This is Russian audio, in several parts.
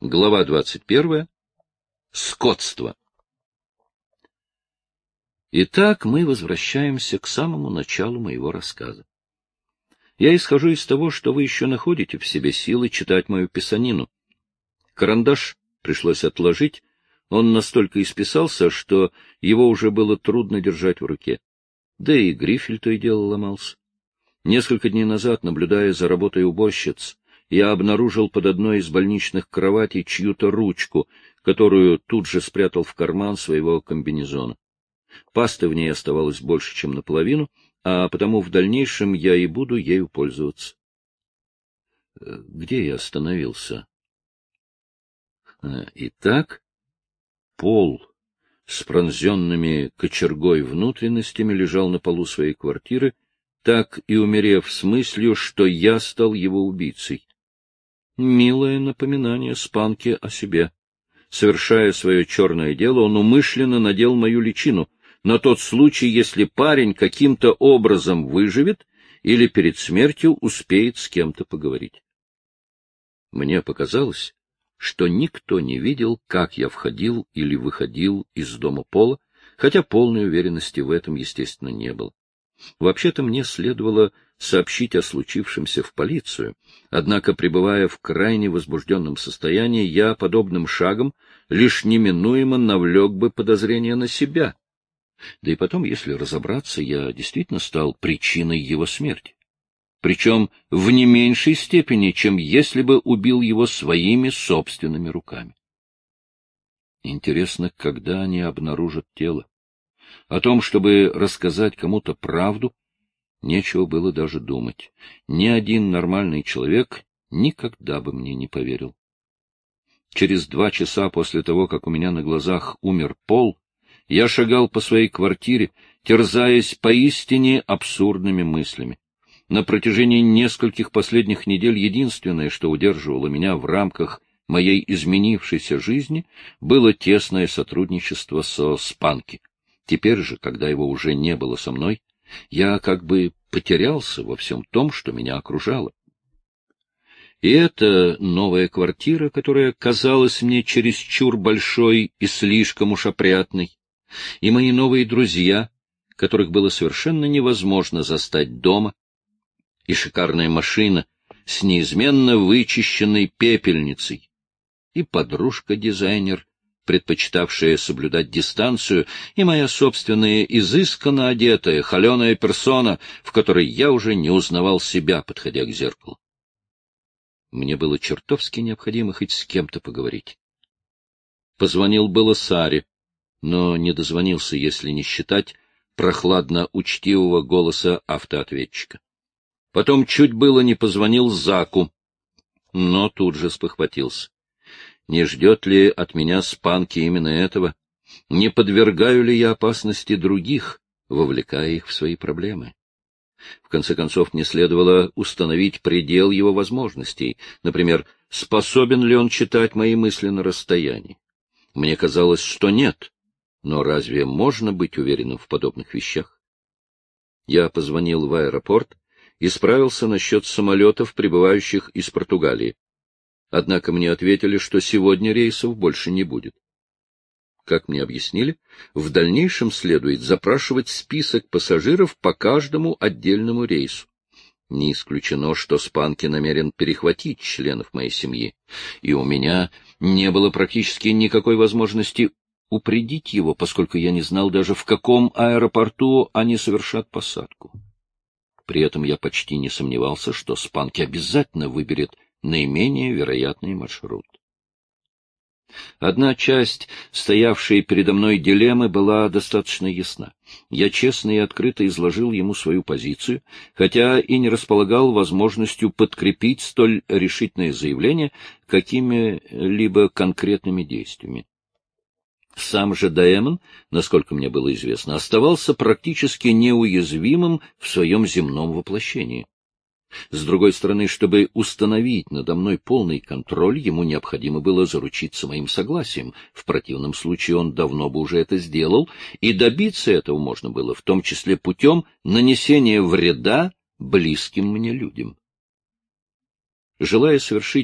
Глава 21. Скотство. Итак, мы возвращаемся к самому началу моего рассказа. Я исхожу из того, что вы еще находите в себе силы читать мою писанину. Карандаш пришлось отложить, он настолько исписался, что его уже было трудно держать в руке. Да и грифель то и дело ломался. Несколько дней назад, наблюдая за работой уборщиц, я обнаружил под одной из больничных кроватей чью-то ручку, которую тут же спрятал в карман своего комбинезона. Пасты в ней оставалось больше, чем наполовину, а потому в дальнейшем я и буду ею пользоваться. Где я остановился? Итак, Пол с пронзенными кочергой внутренностями лежал на полу своей квартиры, так и умерев с мыслью, что я стал его убийцей. Милое напоминание Спанки о себе. Совершая свое черное дело, он умышленно надел мою личину, на тот случай, если парень каким-то образом выживет или перед смертью успеет с кем-то поговорить. Мне показалось, что никто не видел, как я входил или выходил из дома Пола, хотя полной уверенности в этом, естественно, не было. Вообще-то мне следовало сообщить о случившемся в полицию, однако, пребывая в крайне возбужденном состоянии, я подобным шагом лишь неминуемо навлек бы подозрение на себя. Да и потом, если разобраться, я действительно стал причиной его смерти. Причем в не меньшей степени, чем если бы убил его своими собственными руками. Интересно, когда они обнаружат тело? О том, чтобы рассказать кому-то правду, нечего было даже думать. Ни один нормальный человек никогда бы мне не поверил. Через 2 часа после того, как у меня на глазах умер Пол, я шагал по своей квартире, терзаясь поистине абсурдными мыслями. На протяжении нескольких последних недель единственное, что удерживало меня в рамках моей изменившейся жизни, было тесное сотрудничество со Спанки. Теперь же, когда его уже не было со мной, я как бы потерялся во всем том, что меня окружало. И эта новая квартира, которая казалась мне чересчур большой и слишком уж опрятной, и мои новые друзья, которых было совершенно невозможно застать дома, и шикарная машина с неизменно вычищенной пепельницей, и подружка-дизайнер, предпочитавшая соблюдать дистанцию, и моя собственная изысканно одетая, холеная персона, в которой я уже не узнавал себя, подходя к зеркалу. Мне было чертовски необходимо хоть с кем-то поговорить. Позвонил было Саре, но не дозвонился, если не считать прохладно-учтивого голоса автоответчика. Потом чуть было не позвонил Заку, но тут же спохватился. Не ждет ли от меня Спанки именно этого? Не подвергаю ли я опасности других, вовлекая их в свои проблемы? В конце концов, мне следовало установить предел его возможностей. Например, способен ли он читать мои мысли на расстоянии? Мне казалось, что нет. Но разве можно быть уверенным в подобных вещах? Я позвонил в аэропорт и справился насчет самолетов, прибывающих из Португалии. Однако мне ответили, что сегодня рейсов больше не будет. Как мне объяснили, в дальнейшем следует запрашивать список пассажиров по каждому отдельному рейсу. Не исключено, что Спанки намерен перехватить членов моей семьи, и у меня не было практически никакой возможности упредить его, поскольку я не знал даже, в каком аэропорту они совершат посадку. При этом я почти не сомневался, что Спанки обязательно выберет наименее вероятный маршрут. Одна часть, стоявшей передо мной дилеммы, была достаточно ясна. Я честно и открыто изложил ему свою позицию, хотя и не располагал возможностью подкрепить столь решительное заявление какими-либо конкретными действиями. Сам же Даэмон, насколько мне было известно, оставался практически неуязвимым в своем земном воплощении. С другой стороны, чтобы установить надо мной полный контроль, ему необходимо было заручиться моим согласием. В противном случае он давно бы уже это сделал, и добиться этого можно было, в том числе путем нанесения вреда близким мне людям. Желая совершить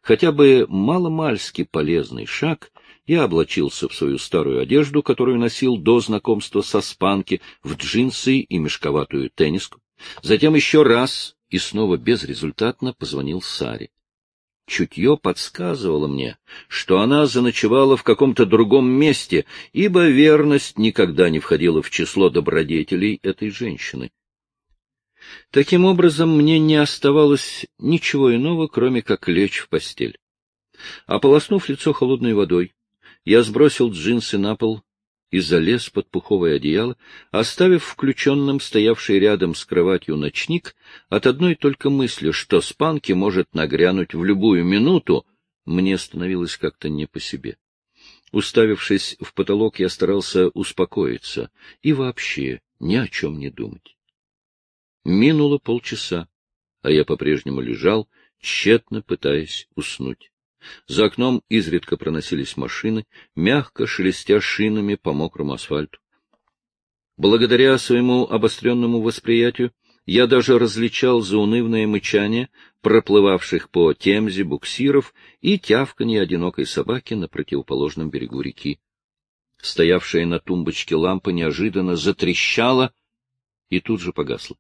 хотя бы маломальски полезный шаг, я облачился в свою старую одежду, которую носил до знакомства со Спанки, в джинсы и мешковатую тенниску. Затем еще раз и снова безрезультатно позвонил Саре. Чутье подсказывало мне, что она заночевала в каком-то другом месте, ибо верность никогда не входила в число добродетелей этой женщины. Таким образом, мне не оставалось ничего иного, кроме как лечь в постель. Ополоснув лицо холодной водой, я сбросил джинсы на пол и залез под пуховое одеяло, оставив включенным стоявший рядом с кроватью ночник. От одной только мысли, что Спанки может нагрянуть в любую минуту, мне становилось как-то не по себе. Уставившись в потолок, я старался успокоиться и вообще ни о чем не думать. Минуло полчаса, а я по-прежнему лежал, тщетно пытаясь уснуть. За окном изредка проносились машины, мягко шелестя шинами по мокрому асфальту. Благодаря своему обостренному восприятию я даже различал заунывное мычание проплывавших по Темзе буксиров и тявканье одинокой собаки на противоположном берегу реки. Стоявшая на тумбочке лампа неожиданно затрещала и тут же погасла.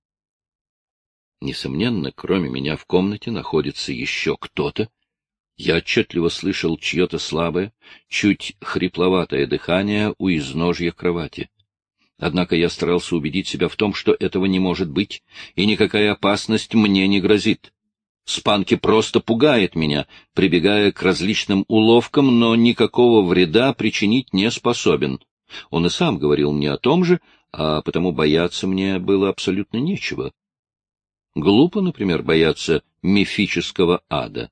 Несомненно, кроме меня в комнате находится еще кто-то. Я отчетливо слышал чье-то слабое, чуть хрипловатое дыхание у изножья кровати. Однако я старался убедить себя в том, что этого не может быть, и никакая опасность мне не грозит. Спанки просто пугает меня, прибегая к различным уловкам, но никакого вреда причинить не способен. Он и сам говорил мне о том же, а потому бояться мне было абсолютно нечего. Глупо, например, бояться мифического ада.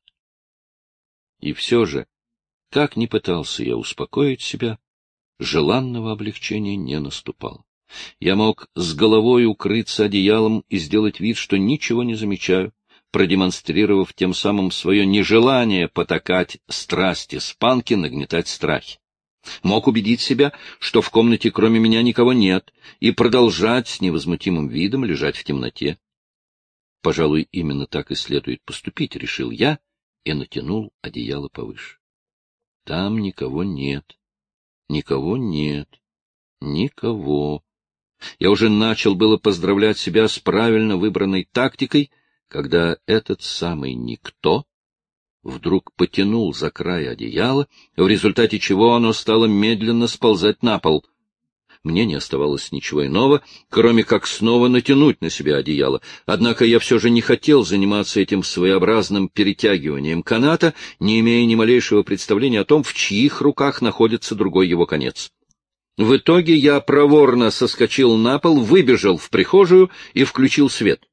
И все же, как ни пытался я успокоить себя, желанного облегчения не наступало. Я мог с головой укрыться одеялом и сделать вид, что ничего не замечаю, продемонстрировав тем самым свое нежелание потакать страсти Спанки, нагнетать страхи. Мог убедить себя, что в комнате кроме меня никого нет, и продолжать с невозмутимым видом лежать в темноте. Пожалуй, именно так и следует поступить, решил я, и натянул одеяло повыше. Там никого нет. Никого нет. Никого. Я уже начал было поздравлять себя с правильно выбранной тактикой, когда этот самый никто вдруг потянул за край одеяла, в результате чего оно стало медленно сползать на пол. Мне не оставалось ничего иного, кроме как снова натянуть на себя одеяло. Однако я все же не хотел заниматься этим своеобразным перетягиванием каната, не имея ни малейшего представления о том, в чьих руках находится другой его конец. В итоге я проворно соскочил на пол, выбежал в прихожую и включил свет.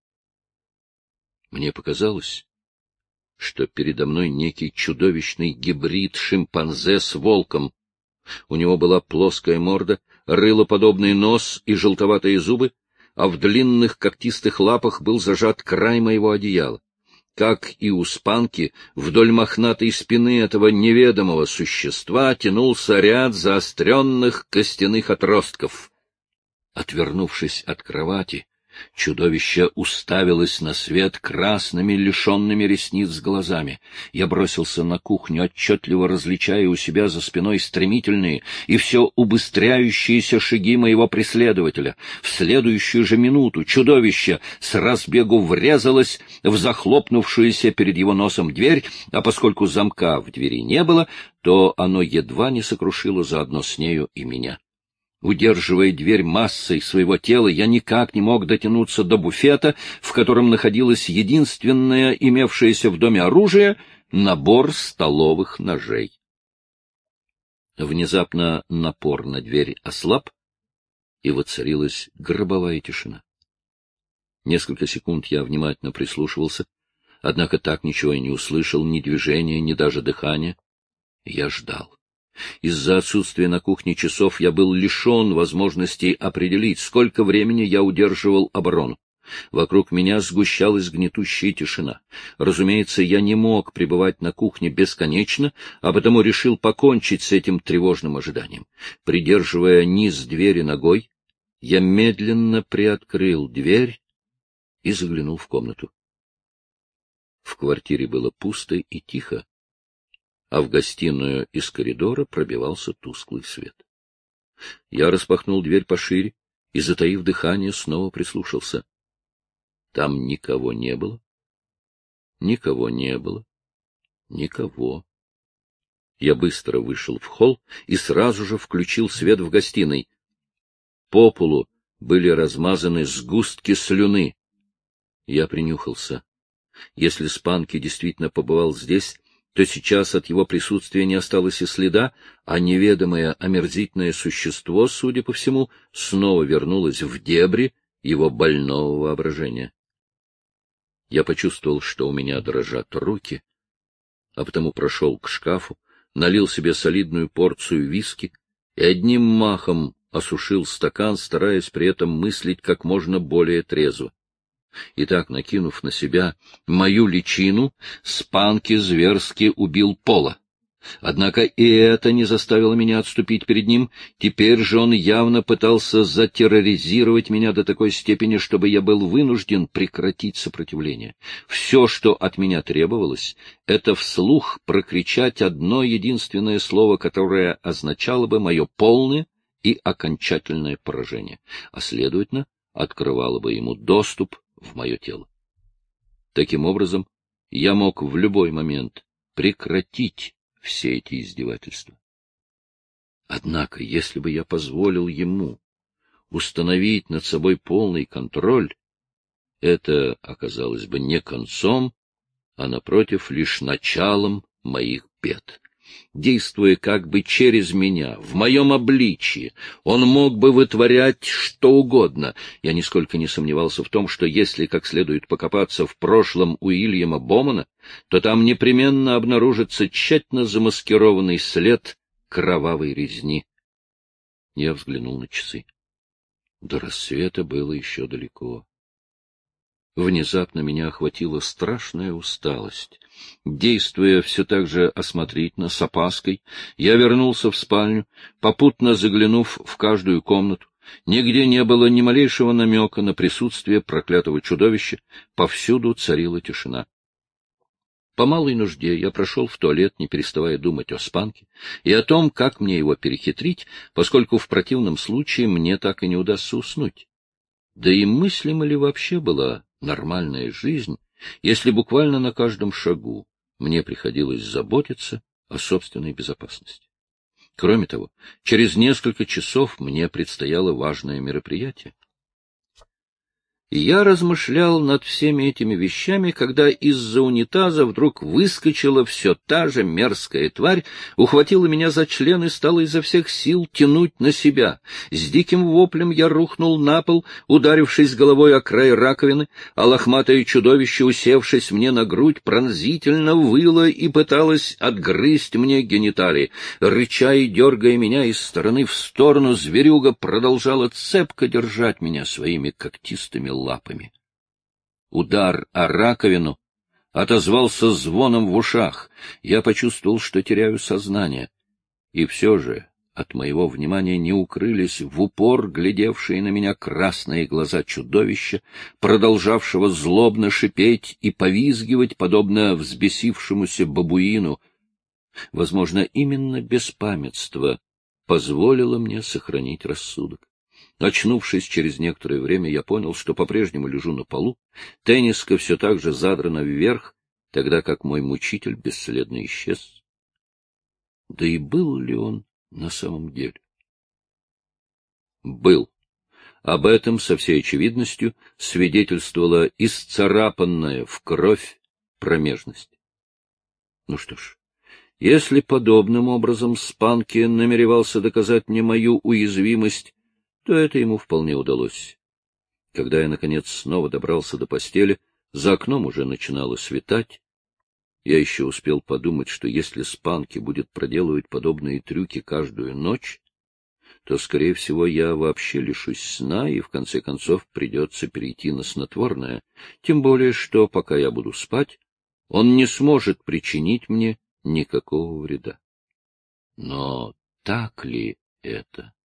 Мне показалось, что передо мной некий чудовищный гибрид шимпанзе с волком. У него была плоская морда, рылоподобный нос и желтоватые зубы, а в длинных когтистых лапах был зажат край моего одеяла. Как и у Спанки, вдоль мохнатой спины этого неведомого существа тянулся ряд заостренных костяных отростков. Отвернувшись от кровати, чудовище уставилось на свет красными, лишенными ресниц глазами. Я бросился на кухню, отчетливо различая у себя за спиной стремительные и все убыстряющиеся шаги моего преследователя. В следующую же минуту чудовище с разбегу врезалось в захлопнувшуюся перед его носом дверь, а поскольку замка в двери не было, то оно едва не сокрушило заодно с нею и меня. Удерживая дверь массой своего тела, я никак не мог дотянуться до буфета, в котором находилось единственное имевшееся в доме оружие — набор столовых ножей. Внезапно напор на дверь ослаб, и воцарилась гробовая тишина. Несколько секунд я внимательно прислушивался, однако так ничего и не услышал, ни движения, ни даже дыхания. Я ждал. Из-за отсутствия на кухне часов я был лишен возможности определить, сколько времени я удерживал оборону. Вокруг меня сгущалась гнетущая тишина. Разумеется, я не мог пребывать на кухне бесконечно, а потому решил покончить с этим тревожным ожиданием. Придерживая низ двери ногой, я медленно приоткрыл дверь и заглянул в комнату. В квартире было пусто и тихо, а в гостиную из коридора пробивался тусклый свет. Я распахнул дверь пошире и, затаив дыхание, снова прислушался. Там никого не было. Никого не было. Никого. Я быстро вышел в холл и сразу же включил свет в гостиной. По полу были размазаны сгустки слюны. Я принюхался. Если Спанки действительно побывал здесь, то сейчас от его присутствия не осталось и следа, а неведомое омерзительное существо, судя по всему, снова вернулось в дебри его больного воображения. Я почувствовал, что у меня дрожат руки, а потому прошел к шкафу, налил себе солидную порцию виски и одним махом осушил стакан, стараясь при этом мыслить как можно более трезво. Итак, накинув на себя мою личину, Спанки зверски убил Пола. Однако и это не заставило меня отступить перед ним. Теперь же он явно пытался затерроризировать меня до такой степени, чтобы я был вынужден прекратить сопротивление. Все, что от меня требовалось, это вслух прокричать одно единственное слово, которое означало бы мое полное и окончательное поражение, а, следовательно, открывало бы ему доступ в мое тело. Таким образом, я мог в любой момент прекратить все эти издевательства. Однако, если бы я позволил ему установить над собой полный контроль, это оказалось бы не концом, а, напротив, лишь началом моих бед. Действуя как бы через меня, в моем обличии, он мог бы вытворять что угодно. Я нисколько не сомневался в том, что если как следует покопаться в прошлом Уильяма Бомана, то там непременно обнаружится тщательно замаскированный след кровавой резни. Я взглянул на часы. До рассвета было еще далеко. Внезапно меня охватила страшная усталость. Действуя все так же осмотрительно, с опаской, я вернулся в спальню, попутно заглянув в каждую комнату. Нигде не было ни малейшего намека на присутствие проклятого чудовища, повсюду царила тишина. По малой нужде я прошел в туалет, не переставая думать о Спанке и о том, как мне его перехитрить, поскольку в противном случае мне так и не удастся уснуть. Да и мыслима ли вообще была нормальная жизнь, если буквально на каждом шагу мне приходилось заботиться о собственной безопасности? Кроме того, через несколько часов мне предстояло важное мероприятие. И я размышлял над всеми этими вещами, когда из-за унитаза вдруг выскочила все та же мерзкая тварь, ухватила меня за член и стала изо всех сил тянуть на себя. С диким воплем я рухнул на пол, ударившись головой о край раковины, а лохматое чудовище, усевшись мне на грудь, пронзительно выло и пыталось отгрызть мне гениталии. Рыча и дергая меня из стороны в сторону, зверюга продолжала цепко держать меня своими когтистыми лапами. Удар о раковину отозвался звоном в ушах. Я почувствовал, что теряю сознание. И все же от моего внимания не укрылись в упор глядевшие на меня красные глаза чудовища, продолжавшего злобно шипеть и повизгивать, подобно взбесившемуся бабуину. Возможно, именно беспамятство позволило мне сохранить рассудок. Очнувшись через некоторое время, я понял, что по-прежнему лежу на полу, тенниска все так же задрана вверх, тогда как мой мучитель бесследно исчез. Да и был ли он на самом деле? Был. Об этом со всей очевидностью свидетельствовала исцарапанная в кровь промежность. Ну что ж, если подобным образом Спанки намеревался доказать мне мою уязвимость, то это ему вполне удалось. Когда я, наконец, снова добрался до постели, за окном уже начинало светать. Я еще успел подумать, что если Спанки будет проделывать подобные трюки каждую ночь, то, скорее всего, я вообще лишусь сна, и, в конце концов, придется перейти на снотворное, тем более, что, пока я буду спать, он не сможет причинить мне никакого вреда. Но так ли это?